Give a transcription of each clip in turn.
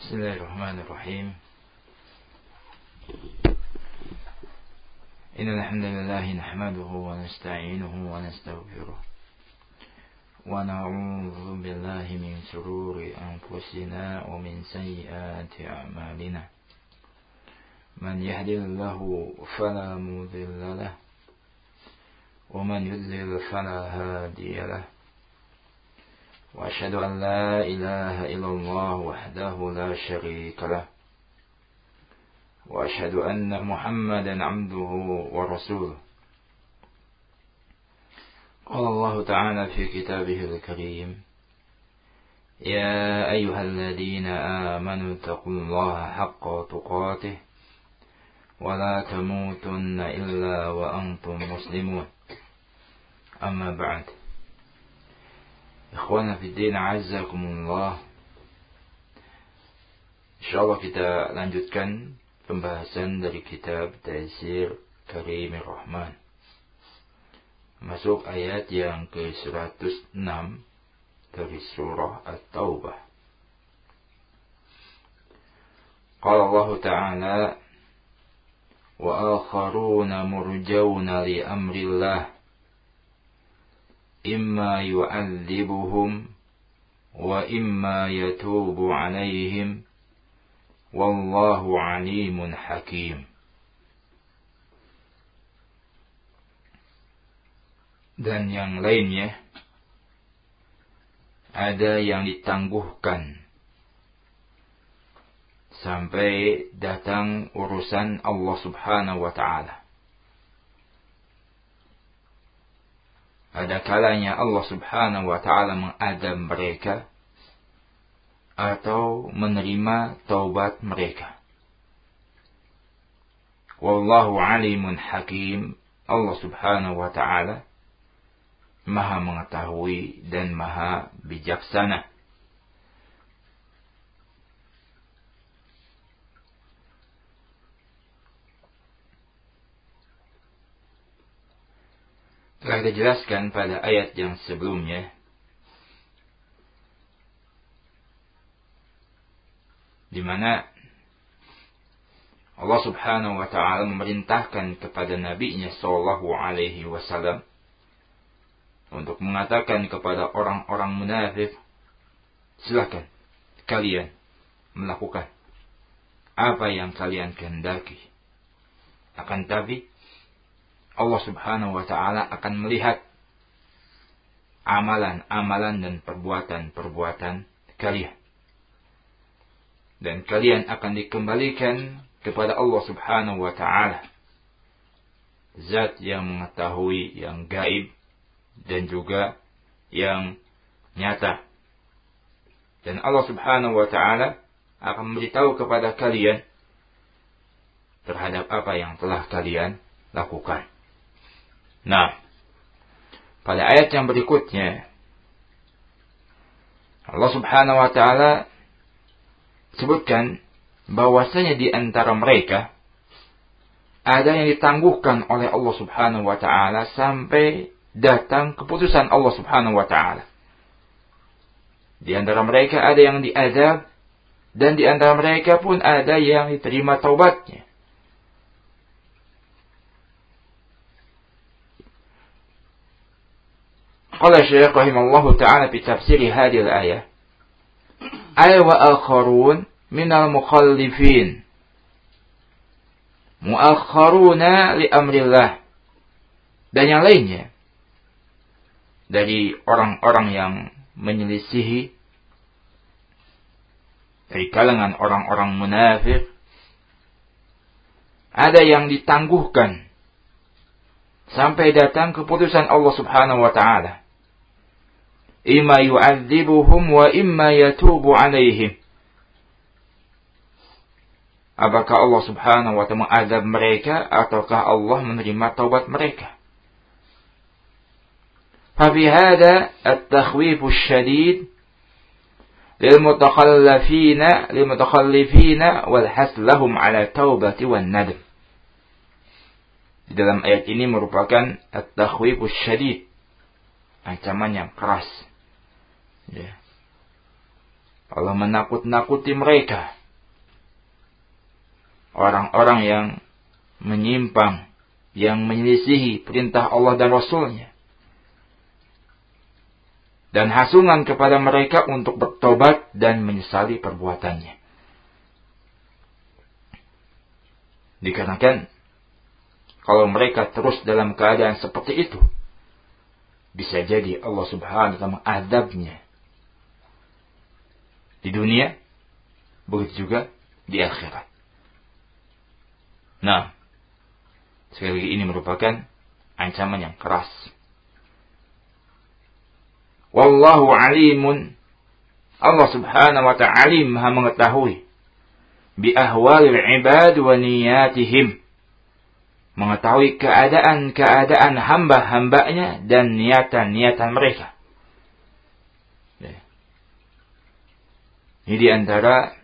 بسم الله الرحمن الرحيم. إن الحمد لله نحمده ونستعينه ونستغفره ونعوذ بالله من شرور أنفسنا ومن سيئات أعمالنا. من يهد الله فلا مضل له ومن يضلل فلا هادي له. وأشهد أن لا إله إلا الله وحده لا شريك له وأشهد أن محمدا عبده ورسوله. قال الله تعالى في كتابه الكريم: يا أيها الذين آمنوا اتقوا الله حق تقاته ولا تموتن إلا وأنتم مسلمون. أما بعد. Ikhwana fiddin, azzakumullah. Insyaallah kita lanjutkan pembahasan dari kitab Taysir Karimir Rahman. Masuk ayat yang ke-106 dari surah At-Taubah. Qala Allah Ta'ala: wa akharuna murjauna li amrillah imma yu'adzibuhum wa imma yatubu alaihim wallahu alimun hakim. Dan yang lainnya, ada yang ditangguhkan sampai datang urusan Allah Subhanahu wa Ta'ala. Ada kalanya Allah Subhanahu wa Ta'ala mengadab mereka atau menerima taubat mereka. Wallahu alimun hakim. Allah Subhanahu wa Ta'ala Maha mengetahui dan Maha bijaksana. Telah kita jelaskan pada ayat yang sebelumnya di mana Allah Subhanahu wa Ta'ala memerintahkan kepada Nabi-Nya sallallahu alaihi wasallam untuk mengatakan kepada orang-orang munafik, silakan kalian melakukan apa yang kalian kehendaki. Akan tapi Allah Subhanahu wa Ta'ala akan melihat amalan-amalan dan perbuatan-perbuatan kalian. Dan kalian akan dikembalikan kepada Allah Subhanahu wa Ta'ala, Zat yang mengetahui yang gaib dan juga yang nyata. Dan Allah Subhanahu wa Ta'ala akan memberitahu kepada kalian terhadap apa yang telah kalian lakukan. Nah, pada ayat yang berikutnya Allah Subhanahu wa Ta'ala sebutkan bahwasanya di antara mereka ada yang ditangguhkan oleh Allah Subhanahu wa Ta'ala sampai datang keputusan Allah Subhanahu wa Ta'ala. Di antara mereka ada yang diazab dan di antara mereka pun ada yang diterima taubatnya. قال الشيخ رحمه الله تعالى في تفسير هذه الآية: أي وآخرون من المخلفين مؤخرون لأمر الله. Dan yang lainnya dari orang-orang yang menyelisihi dari kalangan orang-orang munafik, ada yang ditangguhkan sampai datang keputusan Allah Subhanahu wa Ta'ala. Imma yu'adzibuhum wa imma yatubu alaihim. Apakah Allah Subhanahu wa Ta'ala mengazab mereka ataukah Allah menerima taubat mereka? Fafi hadha at-takhwif asy-syadid lil-mutakhallifina wal has lahum ala taubati wan nadm. Di dalam ayat ini merupakan at-takhwif asy-syadid, ancaman yang keras. Ya. Allah menakut-nakuti mereka. Orang-orang yang menyimpang, yang menyelisihi perintah Allah dan Rasul-Nya. Dan hasungan kepada mereka untuk bertobat dan menyesali perbuatannya. Dikarenakan kalau mereka terus dalam keadaan seperti itu, bisa jadi Allah Subhanahu wa taala mengadabnya di dunia, begitu juga di akhirat. Nah, sekali lagi ini merupakan ancaman yang keras. Wallahu alimun, Allah Subhanahu wa ta'ala alim, maha mengetahui bi ahwalil ibad wa niyatihim, mengetahui keadaan-keadaan hamba-hambanya dan niatan-niatan mereka. Ini di antara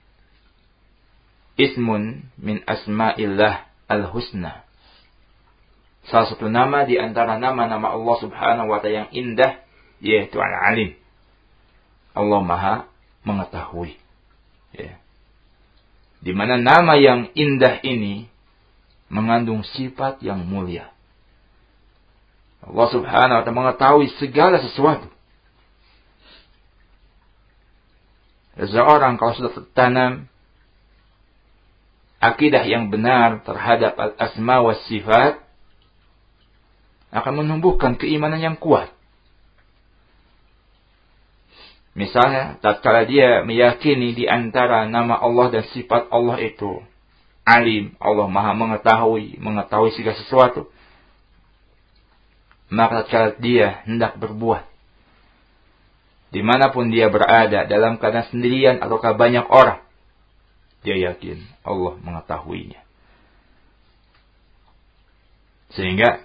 ismun min asma'illah al-husna. Salah satu nama di antara nama-nama Allah Subhanahu wa ta'ala yang indah, yaitu Al-Alim. Allah Maha mengetahui. Ya. Di mana nama yang indah ini mengandung sifat yang mulia. Allah Subhanahu wa ta'ala mengetahui segala sesuatu. Seseorang kalau sudah tertanam akidah yang benar terhadap al-asma wa sifat, akan menumbuhkan keimanan yang kuat. Misalnya, tatkala dia meyakini di antara nama Allah dan sifat Allah itu Alim, Allah Maha mengetahui segala sesuatu, maka tatkala dia hendak berbuat, dimanapun dia berada, dalam keadaan sendirian ataukah banyak orang, dia yakin Allah mengetahuinya. Sehingga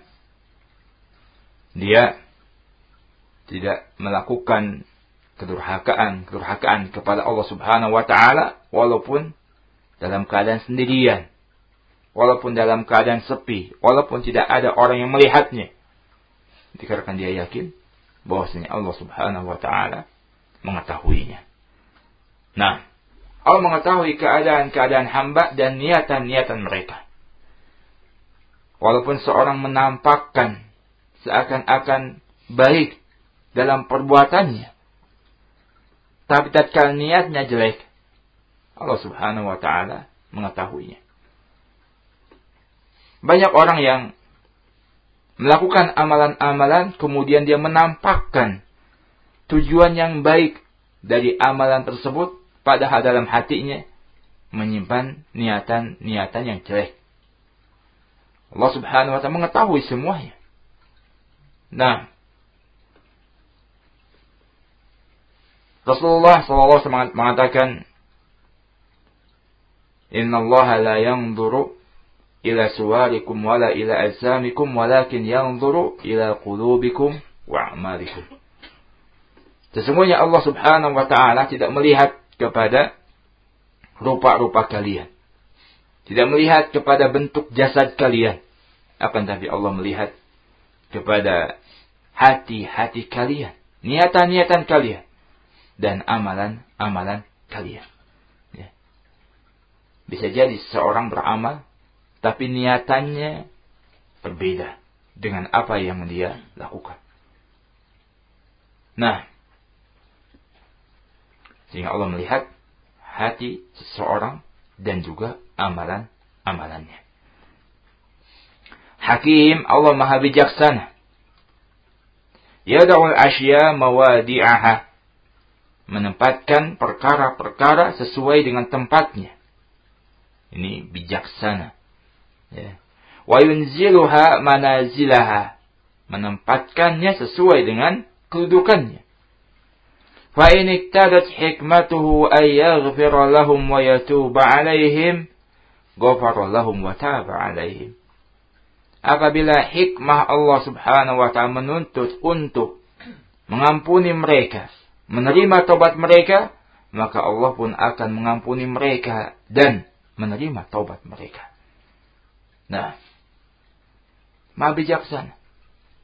dia tidak melakukan kedurhakaan kepada Allah Subhanahu wa ta'ala, walaupun dalam keadaan sendirian, walaupun dalam keadaan sepi, walaupun tidak ada orang yang melihatnya. Dikarenakan dia yakin bahwasanya Allah Subhanahu wa ta'ala mengetahuinya. Nah, Allah mengetahui keadaan-keadaan hamba dan niatan-niatan mereka. Walaupun seorang menampakkan seakan-akan baik dalam perbuatannya, tapi tatkala niatnya jelek, Allah Subhanahu wa ta'ala mengetahuinya. Banyak orang yang melakukan amalan-amalan, kemudian dia menampakkan tujuan yang baik dari amalan tersebut, padahal dalam hatinya menyimpan niatan-niatan yang jelek. Allah Subhanahu wa ta'ala mengetahui semuanya. Nah, Rasulullah SAW mengatakan, Inna Allah la yanzuru ila suwarikum wala ila ajsamikum walakin yanzuru ila qulubikum wa a'malikum. Sesungguhnya Allah Subhanahu wa ta'ala tidak melihat kepada rupa-rupa kalian, tidak melihat kepada bentuk jasad kalian, akan tapi Allah melihat kepada hati-hati kalian, niatan-niatan kalian, dan amalan-amalan kalian. Ya. Bisa jadi seorang beramal, tapi niatannya berbeda dengan apa yang dia lakukan. Nah, sehingga Allah melihat hati seseorang dan juga amalan-amalannya. Hakim, Allah Maha Bijaksana. Yada'ul asya mawadi'aha, menempatkan perkara-perkara sesuai dengan tempatnya. Ini bijaksana. Ya. Wa yunziluha manazilaha, menempatkannya sesuai dengan kedudukannya. Fa in iktadat hikmatuhu ay yaghfira lahum wa yatuba alaihim, ghafara lahum wa taba alaihim. Apabila hikmah Allah Subhanahu wa ta'ala menuntut untuk mengampuni mereka, menerima taubat mereka, maka Allah pun akan mengampuni mereka dan menerima taubat mereka. Nah, Maha Bijaksana.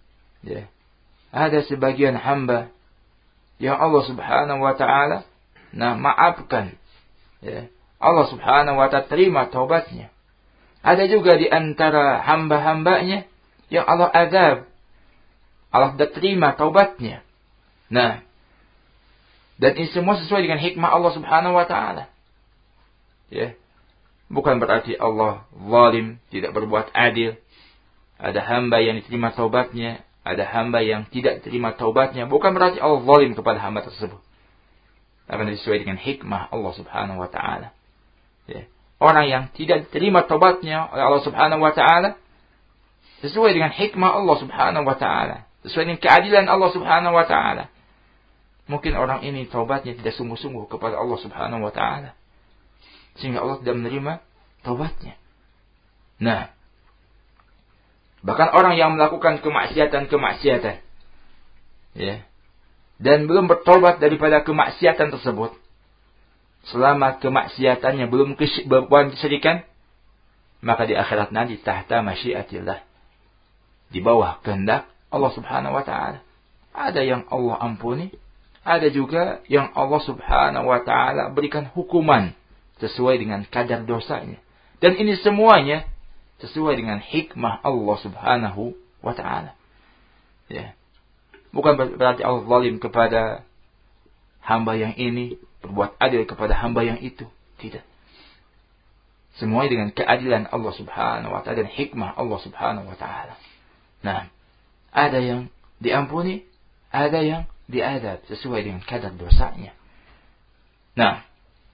Ya. Ada sebagian hamba yang Allah Subhanahu wa ta'ala maafkan. Ya. Allah subhanahu wa ta'ala terima taubatnya. Ada juga di antara hamba-hambanya yang Allah azab. Allah tidak terima taubatnya. Nah, dan ini semua sesuai dengan hikmah Allah subhanahu wa ta'ala. Ya. Bukan berarti Allah zalim, tidak berbuat adil. Ada hamba yang diterima taubatnya, ada hamba yang tidak diterima taubatnya. Bukan berarti Allah zalim kepada hamba tersebut. Akan sesuai dengan hikmah Allah subhanahu wa ta'ala. Ya. Orang yang tidak diterima taubatnya oleh Allah subhanahu wa ta'ala, sesuai dengan hikmah Allah subhanahu wa ta'ala. Sesuai dengan keadilan Allah subhanahu wa ta'ala. Mungkin orang ini taubatnya tidak sungguh-sungguh kepada Allah subhanahu wa ta'ala, sehingga Allah tidak menerima taubatnya. Nah, bahkan orang yang melakukan kemaksiatan, ya, dan belum bertobat daripada kemaksiatan tersebut, selama kemaksiatannya belum berbuat kesyirikan, maka di akhirat nanti tahta masyiatillah, di bawah kehendak Allah subhanahu wa ta'ala. Ada yang Allah ampuni, ada juga yang Allah subhanahu wa ta'ala berikan hukuman sesuai dengan kadar dosanya. Dan ini semuanya sesuai dengan hikmah Allah subhanahu wa ta'ala. Ya. Bukan berarti Allah zalim kepada hamba yang ini, berbuat adil kepada hamba yang itu. Tidak. Semuanya dengan keadilan Allah subhanahu wa ta'ala dan hikmah Allah subhanahu wa ta'ala. Nah, ada yang diampuni, ada yang diadab sesuai dengan kadar dosanya. Nah,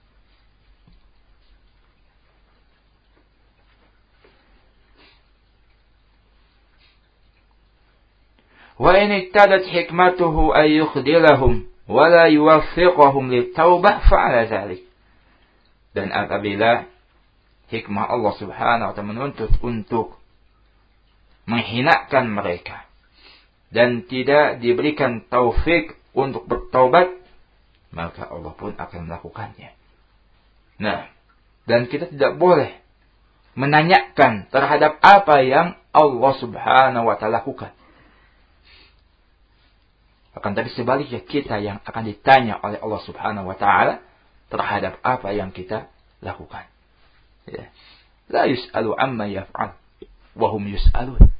wa in iktadat hikmatuhu ay yukhdilahum wa la yuwaffiqahum lit-taubah fa'ala dzalik. Dan apabila hikmah Allah subhanahu wa ta'ala menuntut untuk menghinakan mereka dan tidak diberikan taufik untuk bertaubat, maka Allah pun akan melakukannya. Nah, dan kita tidak boleh menanyakan terhadap apa yang Allah subhanahu wa ta'ala lakukan. Akan tapi sebaliknya kita yang akan ditanya oleh Allah subhanahu wa ta'ala terhadap apa yang kita lakukan. Ya. La yus'alu amma yaf'al wa hum yus'alun.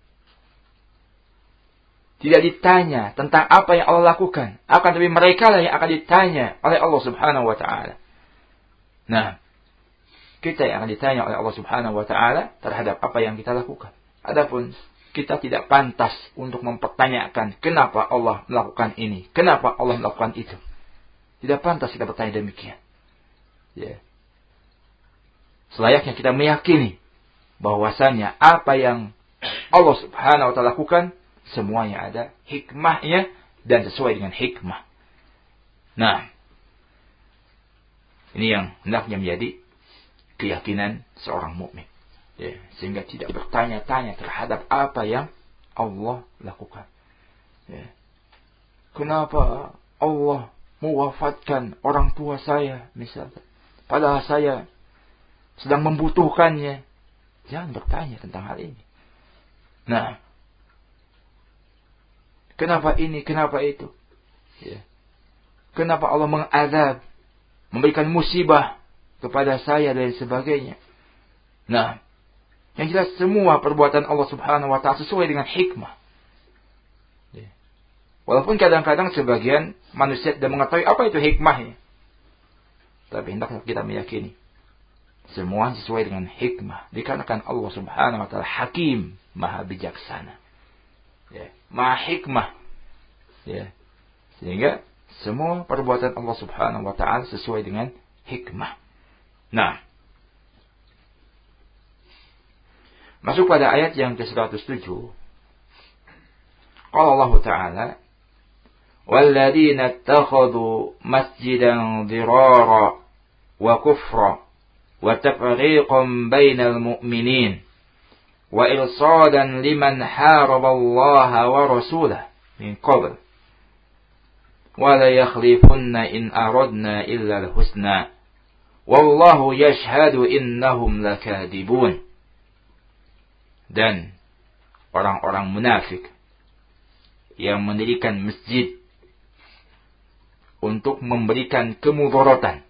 Tidak ditanya tentang apa yang Allah lakukan, akan tapi mereka lah yang akan ditanya oleh Allah subhanahu wa ta'ala. Nah, kita yang akan ditanya oleh Allah subhanahu wa ta'ala terhadap apa yang kita lakukan. Adapun kita tidak pantas untuk mempertanyakan kenapa Allah melakukan ini, kenapa Allah melakukan itu. Tidak pantas kita bertanya demikian. Ya. Selayaknya kita meyakini bahwasanya apa yang Allah subhanahu wa ta'ala lakukan, semuanya ada hikmahnya dan sesuai dengan hikmah. Nah, ini yang hendaknya menjadi keyakinan seorang mukmin. Ya, sehingga tidak bertanya-tanya terhadap apa yang Allah lakukan. Ya. Kenapa Allah mewafatkan orang tua saya misalnya, padahal saya sedang membutuhkannya? Jangan bertanya tentang hal ini. Nah, kenapa ini, kenapa itu? Ya. Kenapa Allah mengazab, memberikan musibah kepada saya dan sebagainya? Nah, yang jelas semua perbuatan Allah subhanahu wa ta'ala sesuai dengan hikmah. Ya. Walaupun kadang-kadang sebagian manusia tidak mengetahui apa itu hikmahnya. Tapi hendaknya kita meyakini semua sesuai dengan hikmah. Dikarenakan Allah subhanahu wa ta'ala hakim, maha bijaksana. Ya. Maha hikmah. Ya. Sehingga semua perbuatan Allah subhanahu wa ta'ala sesuai dengan hikmah. Nah, masuk pada ayat yang ke-107. Qala Allah Ta'ala, "Walladzina ittakhadhu masjidan dirara wa kufra wa tafriqan bainal mu'minin wa irsadan liman haraba Allah wa rasulahu min qabl wa la yakhlifunna in aradna illa al-husna wallahu yashhadu innahum lakadibun." Dan orang-orang munafik yang mendirikan masjid untuk memberikan kemudaratan,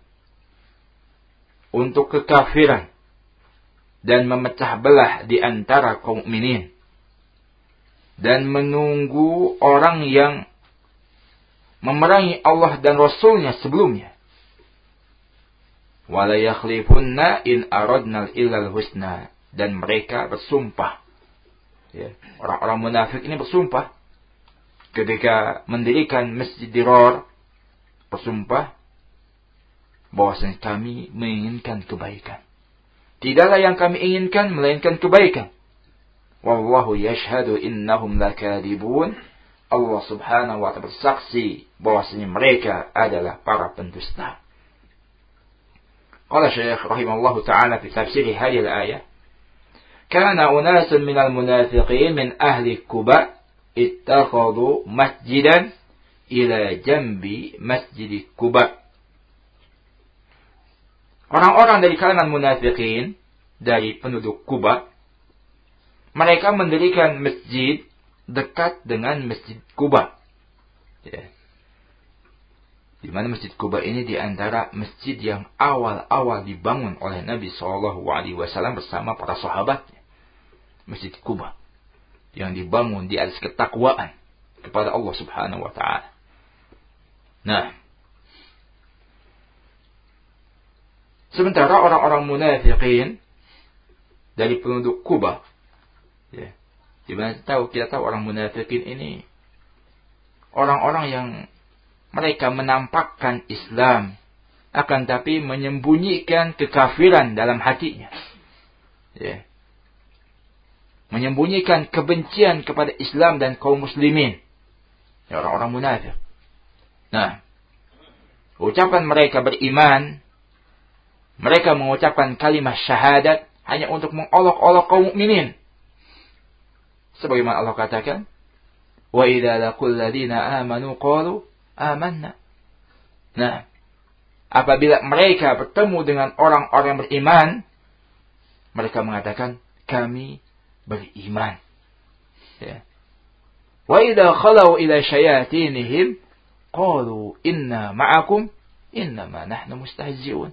untuk kekafiran, dan memecah belah di antara kaum mukminin, dan menunggu orang yang memerangi Allah dan Rasulnya sebelumnya. Wala yakhlifunna in aradna illal husna, dan mereka bersumpah. Ya, orang-orang munafik ini bersumpah ketika mendirikan Masjid Dirar, bersumpah bahwasanya kami menginginkan kebaikan. Tidaklah yang kami inginkan melainkan kebaikan. Wallahu yashhadu innahum lakadibun. Allah Subhanahu wa ta'ala bersaksi bahwasanya mereka adalah para pendusta. Qala Syekh rahimahullahu ta'ala fi tafsir hadhihi al-ayah, kana unasun minal munafiqin min ahli Quba ittakhadhu masjidan ila jambi masjid Quba. Orang-orang dari kalangan munafikin, dari penduduk Kuba, mereka mendirikan masjid dekat dengan masjid Kuba. Ya. Di mana masjid Kuba ini di antara masjid yang awal-awal dibangun oleh Nabi SAW bersama para sahabatnya. Masjid Kuba yang dibangun di atas ketakwaan kepada Allah Subhanahu wa ta'ala. Nah, sementara orang-orang munafikin dari penduduk Kuba, ya, dimana kita tahu orang munafikin ini orang-orang yang mereka menampakkan Islam, akan tapi menyembunyikan kekafiran dalam hatinya, ya, menyembunyikan kebencian kepada Islam dan kaum muslimin, ya, orang-orang munafik. Nah, ucapan mereka beriman, mereka mengucapkan kalimat syahadat hanya untuk mengolok-olok kaum mukminin. Sebagaimana Allah katakan, "Wa idza laqul ladzina amanu qalu amanna." Nah, apabila mereka bertemu dengan orang-orang yang beriman, mereka mengatakan, "Kami beriman." Ya. Wa idza khalau ila syayatinihim qalu inna ma'akum innama nahnu mustahzi'un.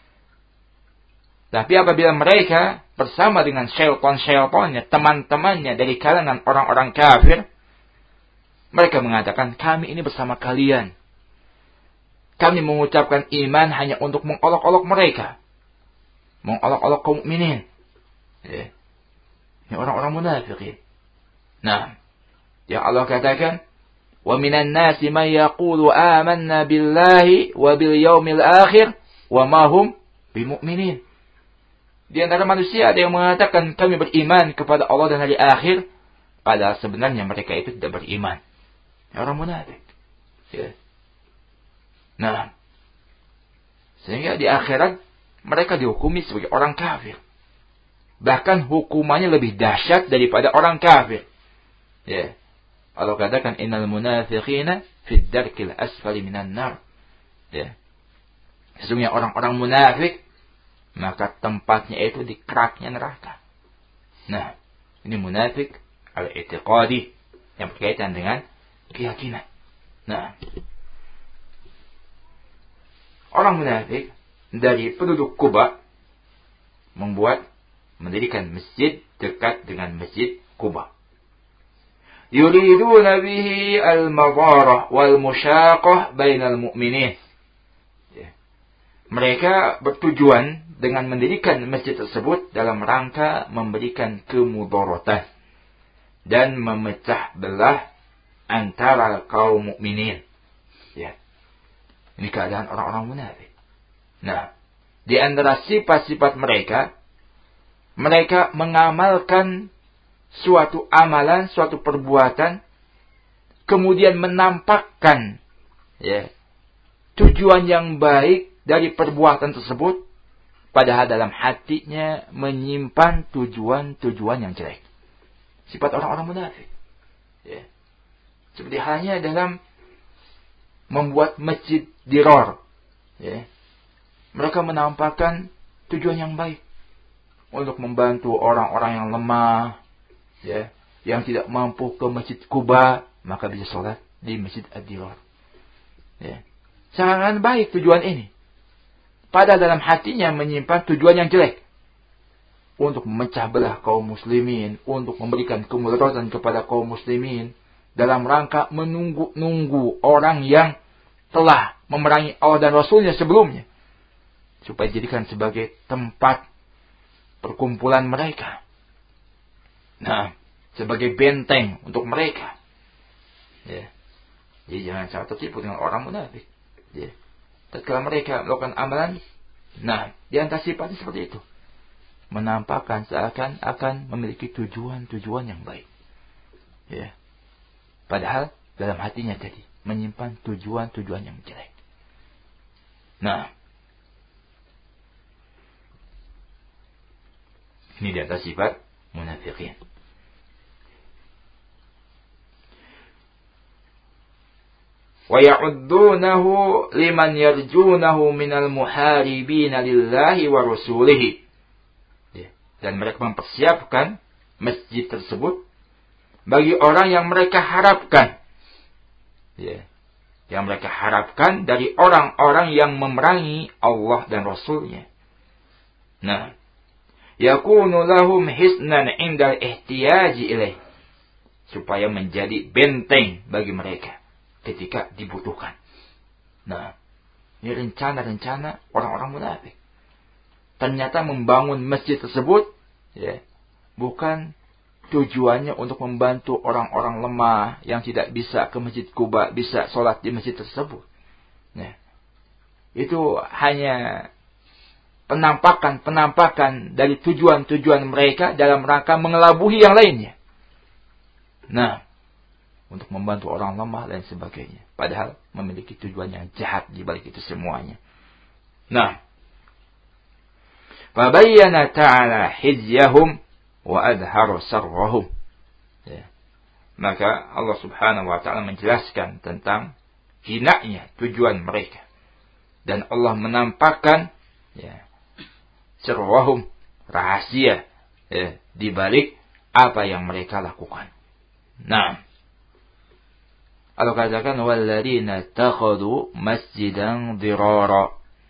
Tapi apabila mereka bersama dengan syaitan-syaitannya, teman-temannya dari kalangan orang-orang kafir, mereka mengatakan, kami ini bersama kalian. Kami mengucapkan iman hanya untuk mengolok-olok mereka. Mengolok-olok kaum mukminin. Ya. Ini orang-orang munafik. Nah, yang Allah katakan, wa minan nasi man yaqulu amanna billahi wa bil yaumil akhir wa ma hum bimu'minin. Di antara manusia ada yang mengatakan kami beriman kepada Allah dan hari akhir, padahal sebenarnya mereka itu tidak beriman. Orang munafik. Ya. Nah, sehingga di akhirat mereka dihukumi sebagai orang kafir. Bahkan hukumannya lebih dahsyat daripada orang kafir. Ya. Allah katakan innal munafiqina fid darkil asfali minan nar. Ya. Sesungguhnya orang-orang munafik, maka tempatnya itu di keraknya neraka. Nah, ini munafik al-i'tiqadi yang berkaitan dengan keyakinan. Nah, orang munafik dari penduduk Kuba mendirikan masjid dekat dengan masjid Kuba. Yuriduna bihi al-madarah wal musyaqah bainal mu'minin. Mereka bertujuan dengan mendirikan masjid tersebut dalam rangka memberikan kemudaratan dan memecah belah antara kaum mukminin. Ya. Ini keadaan orang-orang munafik. Nah, di antara sifat-sifat mereka mengamalkan suatu amalan, suatu perbuatan, kemudian menampakkan, ya, tujuan yang baik dari perbuatan tersebut, padahal dalam hatinya menyimpan tujuan-tujuan yang jelek. Sifat orang-orang munafik. Ya. Seperti halnya dalam membuat masjid Dirar. Ya. Mereka menampakkan tujuan yang baik untuk membantu orang-orang yang lemah, ya, yang tidak mampu ke masjid Kuba, maka bisa sholat di masjid Ad-Dirar. Ya. sangat baik tujuan ini. Padahal dalam hatinya menyimpan tujuan yang jelek. Untuk memecah belah kaum muslimin. Untuk memberikan kemudaratan kepada kaum muslimin. Dalam rangka menunggu-nunggu orang yang telah memerangi Allah dan Rasulnya sebelumnya. Supaya dijadikan sebagai tempat perkumpulan mereka. Nah, sebagai benteng untuk mereka. Ya. Jadi jangan sangat tertipu dengan orang munafik. Ya. Tatkala mereka melakukan amalan, nah, di antara sifatnya seperti itu. Menampakkan seakan-akan memiliki tujuan-tujuan yang baik. Ya. Padahal dalam hatinya tadi menyimpan tujuan-tujuan yang jelek. Nah, ini di antara sifat munafikin. Wa ya'uddunahu liman yarjunahu minal muharibina lillahi wa rasulihi. Dan mereka mempersiapkan masjid tersebut bagi orang yang mereka harapkan. Yang mereka harapkan dari orang-orang yang memerangi Allah dan Rasulnya. Nah, yakunu lahum hisnan indal ihtiyaji ilaih. Supaya menjadi benteng bagi mereka ketika dibutuhkan. Nah, ini rencana-rencana orang-orang munafik. Ternyata membangun masjid tersebut, bukan tujuannya untuk membantu orang-orang lemah yang tidak bisa ke Masjid Quba, bisa sholat di masjid tersebut. Nah, itu hanya penampakan dari tujuan-tujuan mereka dalam rangka mengelabuhi yang lainnya. Nah, untuk membantu orang lemah dan sebagainya. Padahal memiliki tujuan yang jahat di balik itu semuanya. Nah, fabayyana ta'ala hizyahum wa adharu sarrahum. Maka Allah subhanahu wa ta'ala menjelaskan tentang hinanya tujuan mereka. Dan Allah menampakkan sarrahum, rahasia di balik apa yang mereka lakukan. Nah, Allah katakan walladzina takhadhu masjidan dirara.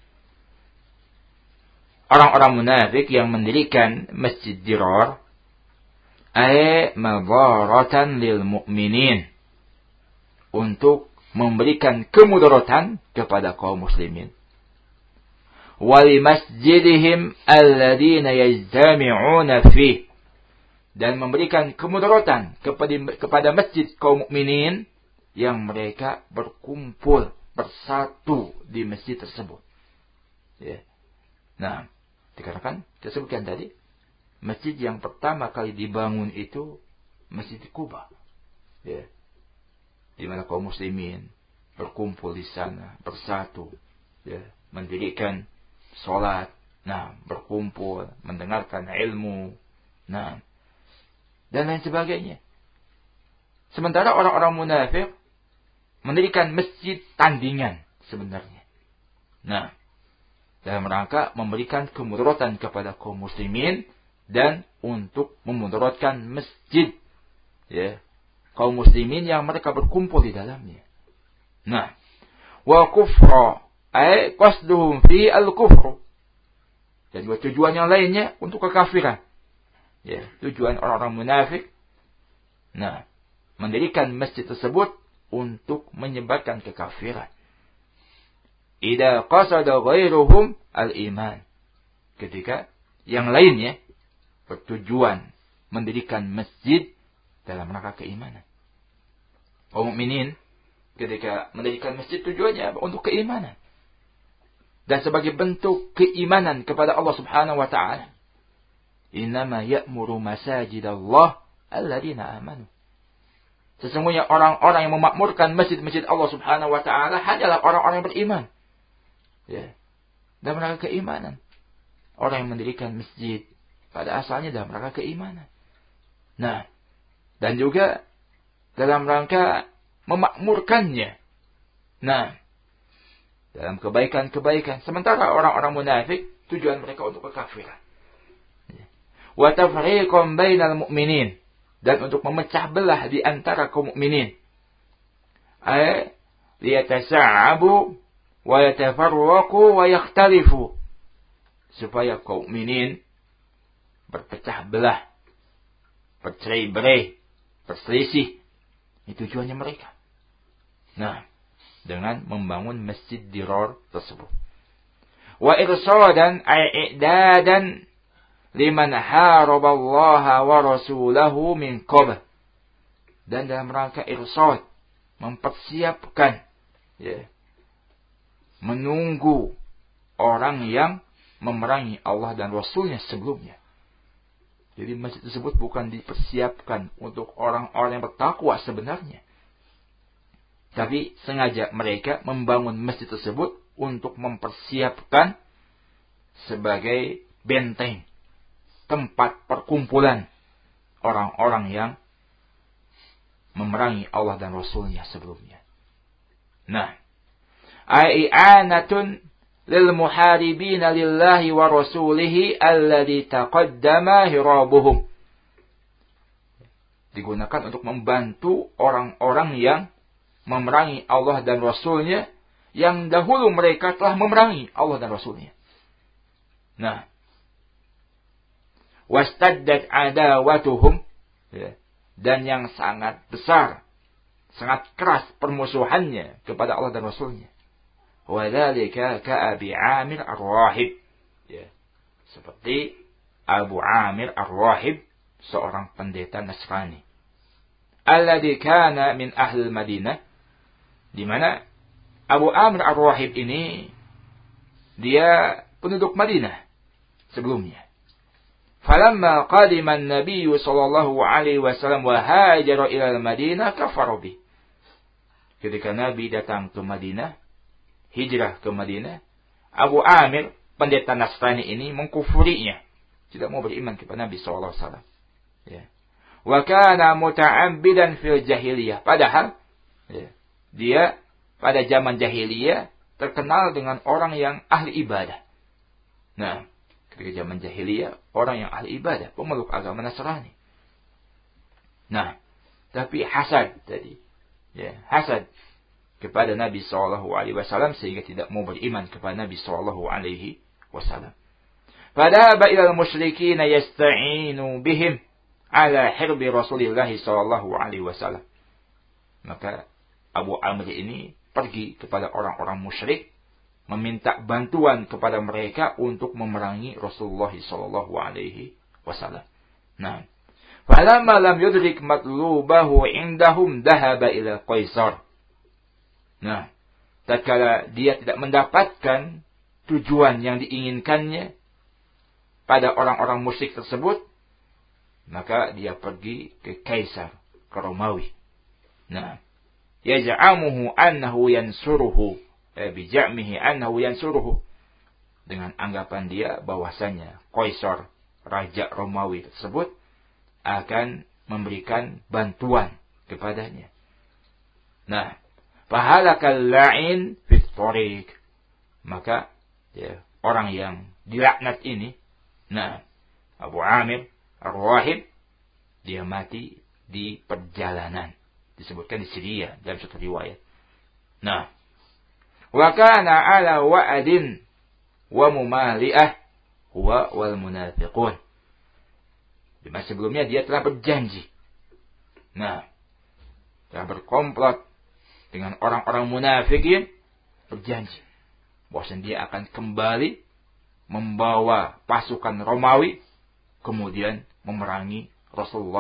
Orang-orang munafik yang mendirikan masjid dirar ay madaratan lil mu'minin, untuk memberikan kemudaratan kepada kaum muslimin. Wali masjidihim alladzina yajtami'una fih, dan memberikan kemudaratan kepada masjid kaum mukminin yang mereka berkumpul bersatu di masjid tersebut. Nah, dikatakan kita sebutkan tadi, masjid yang pertama kali dibangun itu Masjid Quba. Di mana kaum muslimin berkumpul di sana bersatu, mendirikan salat, berkumpul, mendengarkan ilmu, dan lain sebagainya. Sementara orang-orang munafik mendirikan masjid tandingan sebenarnya. Nah, dalam rangka memberikan kemudaratan kepada kaum muslimin dan untuk memudaratkan masjid kaum muslimin yang mereka berkumpul di dalamnya. Nah, wa kufra ay qasduhum fi al-kufr. Dan tujuan yang lainnya untuk kekafiran. Tujuan orang-orang munafik mendirikan masjid tersebut untuk menyebarkan kekafiran. Idza qasada ghairuhum al-iman. Ketika yang lainnya bertujuan mendirikan masjid dalam rangka keimanan. Kaum mukminin ketika mendirikan masjid tujuannya untuk keimanan. Dan sebagai bentuk keimanan kepada Allah Subhanahu wa taala. Innama ya'muru masajidallah alladzina amanu. Sesungguhnya orang-orang yang memakmurkan masjid-masjid Allah Subhanahu wa taala hanyalah orang-orang yang beriman. Dalam rangka keimanan. Orang yang mendirikan masjid pada asalnya dalam rangka keimanan. Nah, dan juga dalam rangka memakmurkannya. Nah, dalam kebaikan-kebaikan. Sementara orang-orang munafik tujuan mereka untuk kekafiran. Wa tafriqan bainal mu'minin, dan untuk memecah belah di antara kaum mukminin. Liyatasa'abu wa yatafarraqu wa yakhtalifu, supaya kaum mukminin berpecah belah, bercerai-berai, berselisih. Itu tujuannya mereka. Nah, dengan membangun masjid dirar tersebut. Wa irsadan ay i'dadan liman haraballaha wa rasulahu min qabl. Dan dalam rangka irsad, mempersiapkan, ya, menunggu orang yang memerangi Allah dan Rasulnya sebelumnya. Jadi masjid tersebut bukan dipersiapkan untuk orang-orang yang bertakwa sebenarnya. Tapi sengaja mereka membangun masjid tersebut untuk mempersiapkan sebagai benteng, tempat perkumpulan orang-orang yang memerangi Allah dan Rasulnya sebelumnya. Nah, ai'anatun lil muharibina lillahi wa rasulihi alladhi taqaddama hirabuhum. Digunakan untuk membantu orang-orang yang memerangi Allah dan Rasulnya, yang dahulu mereka telah memerangi Allah dan Rasulnya. Nah, wastaddat adawatuhum, ya, dan yang sangat besar, sangat keras permusuhannya kepada Allah dan Rasulnya. Wadzalika ka'abi Amir Ar-Rahib, ya, seperti Abu Amir Ar-Rahib, seorang pendeta Nasrani. Alladzi kana min ahli Madinah, di mana Abu Amir Ar-Rahib ini dia penduduk Madinah sebelumnya. Falamma qadima an-nabiy sallallahu alaihi wasallam wa hajara ila al-Madinah kafaru bi. Ketika Nabi datang ke Madinah, hijrah ke Madinah, Abu Amir, pendeta Nasrani ini mengkufurinya, tidak mau beriman kepada Nabi sallallahu alaihi wasallam. Ya. Wa kana muta'abbidan fil jahiliyah. Padahal, ya, dia pada zaman jahiliyah terkenal dengan orang yang ahli ibadah. Nah, ketika zaman jahiliyah, orang yang ahli ibadah, pemeluk agama Nasrani. Nah, tapi hasad tadi, ya, hasad kepada Nabi SAW sehingga tidak mau beriman kepada Nabi SAW. Fadhaba ilal musyrikin yasta'inu bihim ala hirbi Rasulillah SAW. Maka Abu Amr ini pergi kepada orang-orang musyrik, meminta bantuan kepada mereka untuk memerangi Rasulullah SAW. Nah, falamma lam yudrik matlubahu indahum dhahaba ila Qaisar. Nah, tatkala dia tidak mendapatkan tujuan yang diinginkannya pada orang-orang musyrik tersebut, maka dia pergi ke Kaisar, ke Romawi. Nah, yaj'amuhu annahu yansuruhu, bija'mihi annahu yansuruhu, dengan anggapan dia bahwasanya Kaisar, raja Romawi tersebut, akan memberikan bantuan kepadanya. Nah, fahalakal la'in fit tariq, maka ya, orang yang dilaknat ini, nah, Abu Amir Ar-Rahib, dia mati di perjalanan. Disebutkan di Syria dalam satu riwayat. Nah, wa kana ala wa'adin wa mumali'ah huwa wal munafiqun. Di masa sebelumnya dia telah berjanji. Nah, telah berkomplot dengan orang-orang munafikin, berjanji bahwa dia akan kembali membawa pasukan Romawi, kemudian memerangi Rasulullah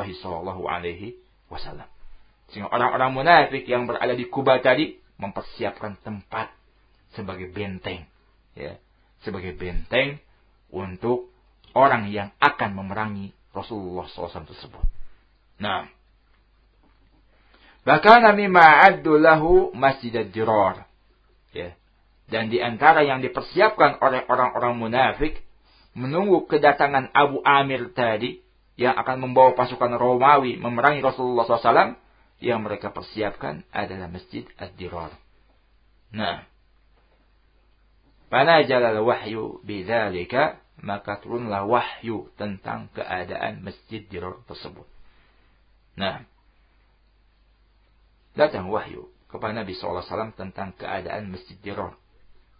SAW. Sehingga orang-orang munafik yang berada di Kuba tadi mempersiapkan tempat sebagai benteng, ya, sebagai benteng untuk orang yang akan memerangi Rasulullah SAW tersebut. Nah, bahkan mimma addu lahu masjid ad-dirar, ya, dan di antara yang dipersiapkan oleh orang-orang munafik menunggu kedatangan Abu Amir tadi yang akan membawa pasukan Romawi memerangi Rasulullah SAW, yang mereka persiapkan adalah masjid ad-dirar. Nah, fanajalal wahyu bidzalika, maka turunlah wahyu tentang keadaan masjid dirar tersebut. Nah, datang wahyu kepada Nabi SAW tentang keadaan masjid dirar.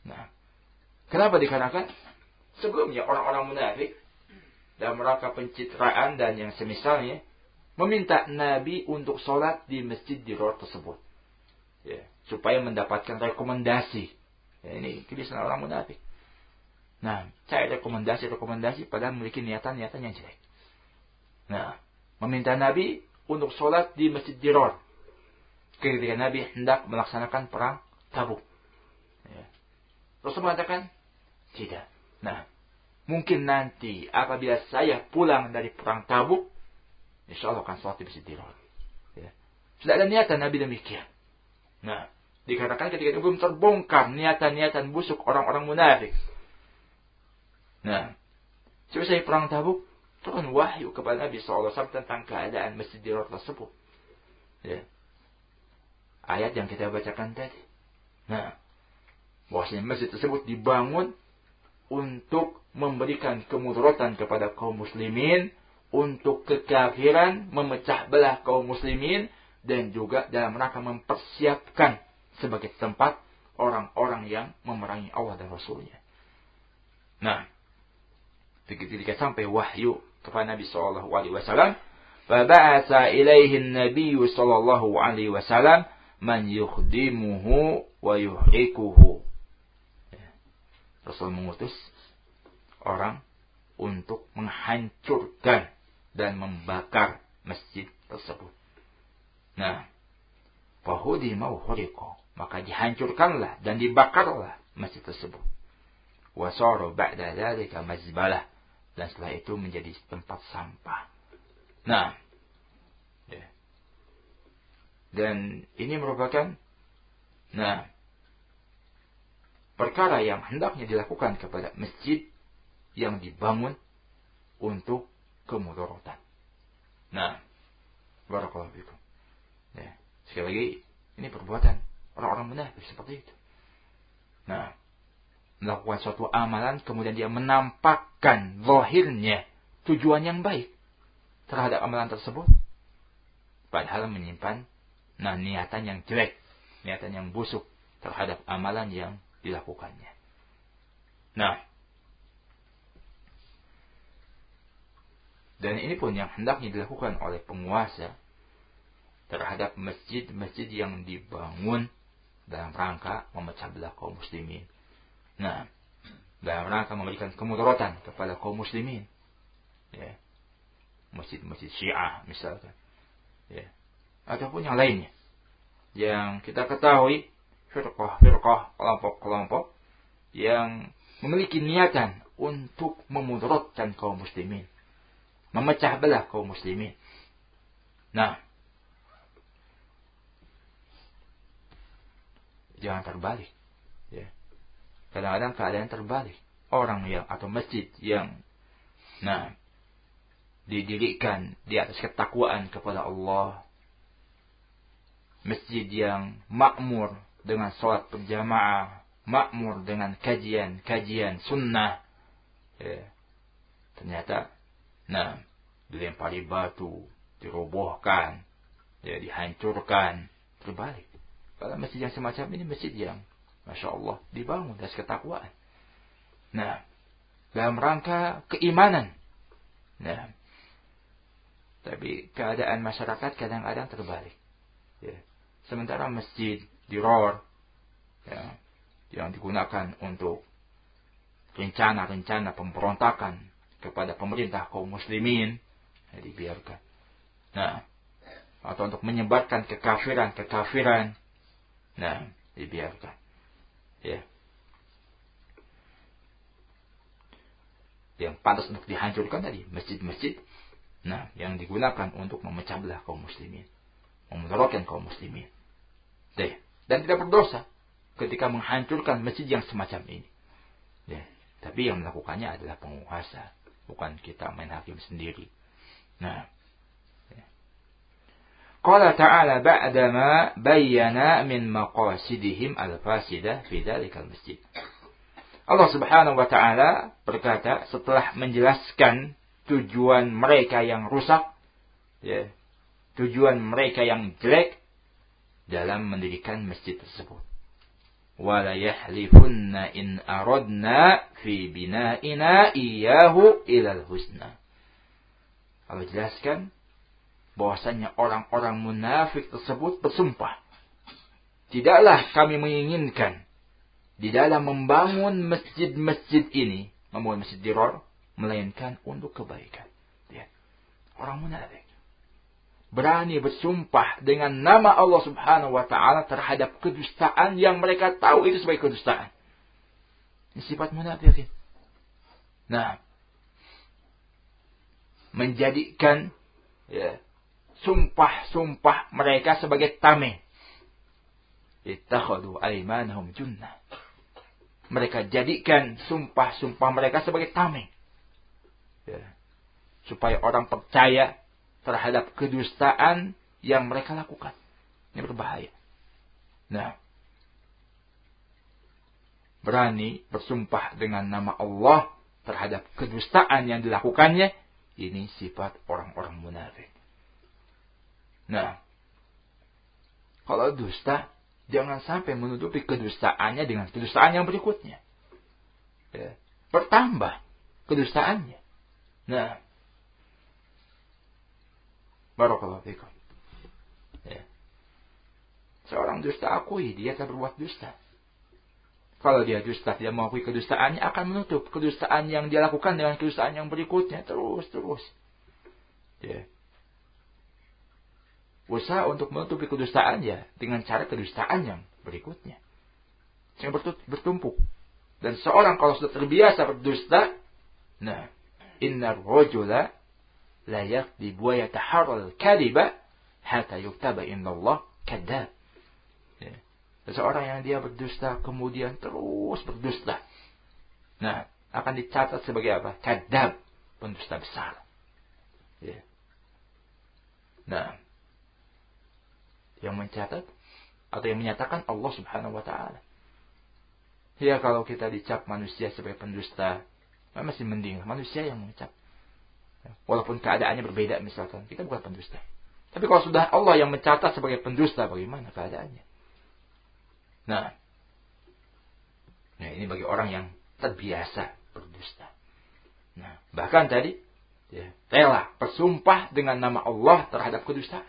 Nah, kenapa dikarenakan sebelumnya orang-orang munafik dalam rangka pencitraan dan yang semisalnya meminta Nabi untuk sholat di masjid Dirar tersebut, ya, supaya mendapatkan rekomendasi. Ya, ini kebiasaan orang munafik. Nah, cari rekomendasi padahal memiliki niatan-niatan yang jelek. Nah, meminta Nabi untuk sholat di masjid Dirar ketika Nabi hendak melaksanakan perang Tabuk. Ya. Rasul mengatakan tidak. Nah, mungkin nanti apabila saya pulang dari perang Tabuk, insya Allah akan sholat di masjid Dirar. Ya. Sudah ada niatan Nabi demikian. Nah, dikatakan ketika itu belum terbongkar niatan-niatan busuk orang-orang munafik. Nah, selesai perang Tabuk, turun wahyu kepada Nabi SAW tentang keadaan masjid Dirar tersebut. Ya. Ayat yang kita bacakan tadi. Nah, bahwasanya masjid tersebut dibangun untuk memberikan kemudaratan kepada kaum muslimin, untuk kekafiran, memecah belah kaum muslimin, dan juga dalam rangka mempersiapkan sebagai tempat orang-orang yang memerangi Allah dan Rasulnya. Nah, ketika sampai wahyu kepada Nabi sallallahu alaihi wasallam, faba'atha ilaihi an-nabiy sallallahu alaihi wasallam man yukhdimuhu wa yuhrikuhu. Rasul mengutus orang untuk menghancurkan dan membakar masjid tersebut. Nah, fahudima wa huriqa, maka dihancurkanlah dan dibakarlah masjid tersebut. Wa sara ba'da dzalika mazbalah, dan setelah itu menjadi tempat sampah. Nah, ya. Dan ini merupakan perkara yang hendaknya dilakukan kepada masjid yang dibangun untuk kemudaratan. Nah, barakallahu fikum. Ya, sekali lagi ini perbuatan orang-orang munafik seperti itu. Nah, melakukan suatu amalan kemudian dia menampakkan zahirnya tujuan yang baik terhadap amalan tersebut, padahal menyimpan niatan yang jelek, niatan yang busuk terhadap amalan yang dilakukannya. Nah, dan ini pun yang hendaknya dilakukan oleh penguasa terhadap masjid-masjid yang dibangun dalam rangka memecah belah kaum muslimin. Nah, dalam rangka memberikan kemudaratan kepada kaum muslimin. Ya. Masjid-masjid Syiah misalkan. Ya. Ataupun yang lainnya. Yang kita ketahui firqah, kelompok-kelompok yang memiliki niatan untuk memudaratkan kaum muslimin, memecah belah kaum muslimin. Nah, jangan terbalik. Ya. Kadang-kadang keadaan terbalik. Orang yang atau masjid yang didirikan di atas ketakwaan kepada Allah, masjid yang makmur dengan salat berjamaah, makmur dengan kajian sunnah, ya. Ternyata dilempari batu, dirobohkan, ya, dihancurkan, terbalik. Kalau masjid yang semacam ini masjid yang Masya Allah dibangun atas ketakwaan. Nah, dalam rangka keimanan. Nah, tapi keadaan masyarakat kadang-kadang terbalik. Ya. Sementara masjid Dirar, ya, yang digunakan untuk rencana-rencana pemberontakan kepada pemerintah kaum muslimin, ya, dibiarkan. Nah, atau untuk menyebarkan kekafiran, dibiarkan. Ya. Yang pantas untuk dihancurkan tadi masjid-masjid yang digunakan untuk memecah belah kaum muslimin, memudaratkan kaum muslimin. Dan tidak berdosa ketika menghancurkan masjid yang semacam ini. Ya. Tapi yang melakukannya adalah penguasa, bukan kita main hakim sendiri. Nah, Qala ta'ala ba'dama bayyana min maqasidihim al-fasidah fi dzalikal masjid. Allah Subhanahu wa taala berkata setelah menjelaskan tujuan mereka yang rusak, ya, tujuan mereka yang jelek dalam mendirikan masjid tersebut. wa la yahlifunna in aradna fi bina'ina iyyahu ilal husna. Allah jelaskan bahwasanya orang-orang munafik tersebut bersumpah, tidaklah kami menginginkan di dalam membangun masjid-masjid ini, membangun masjid Dirar, melainkan untuk kebaikan. Ya. Orang munafik berani bersumpah dengan nama Allah Subhanahu wa ta'ala terhadap kedustaan yang mereka tahu itu sebagai kedustaan. Ini sifat munafik. Nah, menjadikan sumpah-sumpah mereka sebagai tameng. Ittakhadhu aymanahum junnah. Mereka jadikan sumpah-sumpah mereka sebagai tameng. Ya. Supaya orang percaya terhadap kedustaan yang mereka lakukan. Ini berbahaya. Nah, berani bersumpah dengan nama Allah terhadap kedustaan yang dilakukannya, ini sifat orang-orang munafik. Nah, kalau dusta, jangan sampai menutupi kedustaannya dengan kedustaan yang berikutnya. Ya, bertambah kedustaannya. Nah, barakallahu fikum. Ya. Seorang dusta akui dia telah berbuat dusta. Kalau dia dusta tidak mengakui kedustaannya, akan menutup kedustaan yang dia lakukan dengan kedustaan yang berikutnya terus. Ya. Usaha untuk menutupi kedustaan ya dengan cara kedustaan yang berikutnya. Sehingga bertumpuk. Dan seorang kalau sudah terbiasa berdusta, nah, innar rajula la yakdzib wa yataharral kadhiba hatta yuktaba indallah kadzdzab. Ya. Seseorang yang dia berdusta kemudian terus berdusta, nah, akan dicatat sebagai apa? Kadzdzab, pendusta besar. Ya. Nah, yang mencatat atau yang menyatakan Allah Subhanahu wa ta'ala. Ya, kalau kita dicap manusia sebagai pendusta, masih mending manusia yang mengucap. Walaupun keadaannya berbeda, misalkan kita bukan pendusta. Tapi kalau sudah Allah yang mencatat sebagai pendusta, bagaimana keadaannya? Nah, ini bagi orang yang terbiasa berdusta. Nah, bahkan tadi rela bersumpah dengan nama Allah terhadap kedustaan.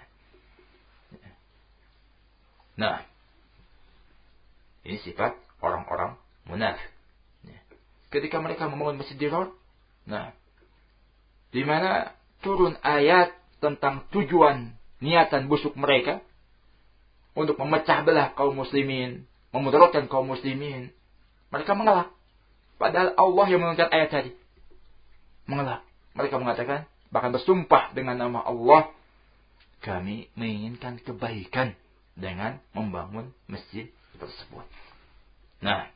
Nah, ini sifat orang-orang munafik. Ketika mereka membangun masjid Dirar, nah, di mana turun ayat tentang tujuan niatan busuk mereka untuk memecah belah kaum muslimin, memudaratkan kaum muslimin, mereka mengelak. Padahal Allah yang mengangkat ayat tadi. Mengelak. Mereka mengatakan, bahkan bersumpah dengan nama Allah, kami menginginkan kebaikan dengan membangun masjid tersebut. Nah,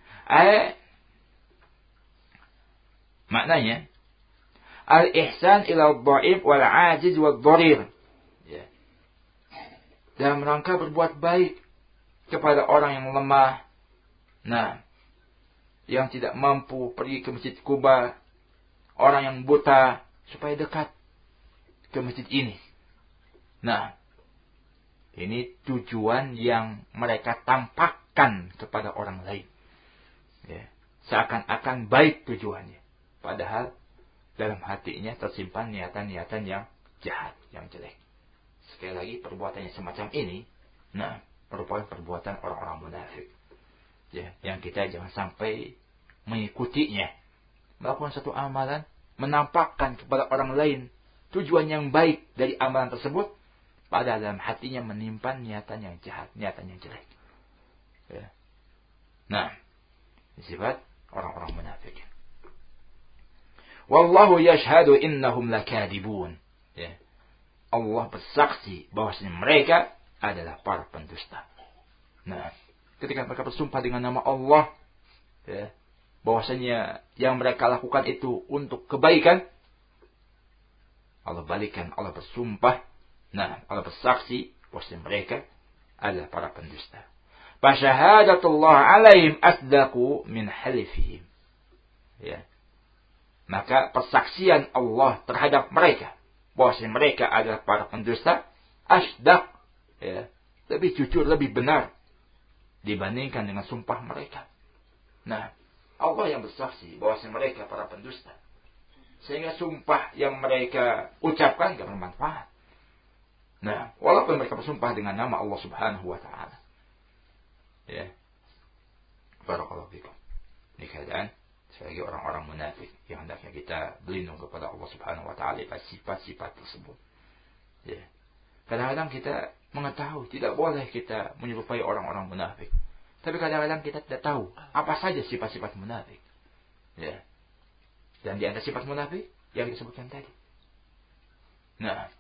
maknanya al-ihsan ila dhaif wal ajiz wal dharir. Ya. Dalam rangka berbuat baik kepada orang yang lemah. Nah, yang tidak mampu pergi ke Masjid Quba, orang yang buta supaya dekat ke masjid ini. Nah, ini tujuan yang mereka tampakkan kepada orang lain. Ya. Seakan-akan baik tujuannya. Padahal dalam hatinya tersimpan niatan-niatan yang jahat, yang jelek. Sekali lagi, perbuatannya semacam ini, nah, merupakan perbuatan orang-orang munafik. Ya, yang kita jangan sampai mengikutinya. Melakukan satu amalan, menampakkan kepada orang lain tujuan yang baik dari amalan tersebut, padahal dalam hatinya menyimpan niatan yang jahat, niatan yang jelek. Ya. Nah, sifat orang-orang munafik. Wallahu yashhadu innahum lakadibun. Ya. Allah bersaksi bahwasanya mereka adalah para pendusta. Nah, ketika mereka bersumpah dengan nama Allah, ya, bahwasanya yang mereka lakukan itu untuk kebaikan, Allah balikan, Allah bersumpah, nah, Allah bersaksi bahwasanya mereka adalah para pendusta. Fasyahadatullah alaihim asdaqu min halifihim. Ya. Maka persaksian Allah terhadap mereka bahwasanya mereka adalah para pendusta asdaq, ya, lebih jujur, lebih benar dibandingkan dengan sumpah mereka. Nah, Allah yang bersaksi bahwasanya mereka para pendusta. Sehingga sumpah yang mereka ucapkan tidak bermanfaat. Nah, walaupun mereka bersumpah dengan nama Allah Subhanahu wa taala. Ya. Barakallahu fikum. Ini keadaan sebagai orang-orang munafik yang hendaknya kita berlindung kepada Allah Subhanahu wa taala atas sifat-sifat tersebut. Ya. Kadang-kadang kita mengetahui tidak boleh kita menyerupai orang-orang munafik. Tapi kadang-kadang kita tidak tahu apa saja sifat-sifat munafik. Ya. Dan di antara sifat munafik yang disebutkan tadi. Nah,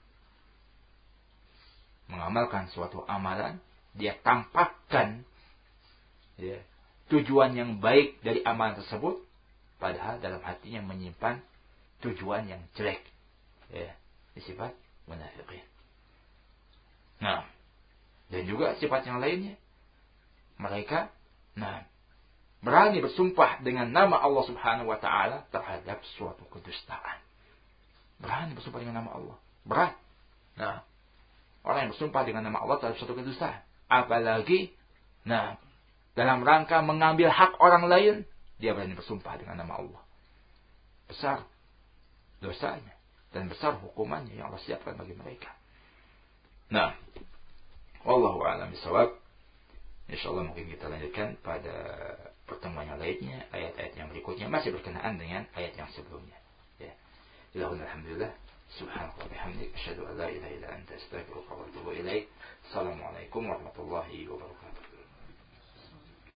mengamalkan suatu amalan, dia tampakkan ya, tujuan yang baik dari amalan tersebut, padahal dalam hatinya menyimpan tujuan yang jelek. Ya, ini sifat munafikin. Nah, dan juga sifat yang lainnya, mereka berani bersumpah dengan nama Allah Subhanahu wa taala terhadap suatu kedustaan. Berani bersumpah dengan nama Allah. Berat. Nah, orang yang bersumpah dengan nama Allah terhadap suatu kedustaan, apalagi dalam rangka mengambil hak orang lain, dia berani bersumpah dengan nama Allah. Besar dosanya dan besar hukumannya yang Allah siapkan bagi mereka. Nah, wallahu a'lam bishawab. Insyaallah mungkin kita lanjutkan pada pertemuan yang lainnya, ayat-ayat yang berikutnya masih berkenaan dengan ayat yang sebelumnya. Ya. Alhamdulillah. Subhanallah wa bihamdik, asyhadu an la ilaha illa anta, astaghfiruka wa atubu ilaik. Assalamualaikum warahmatullahi wabarakatuh.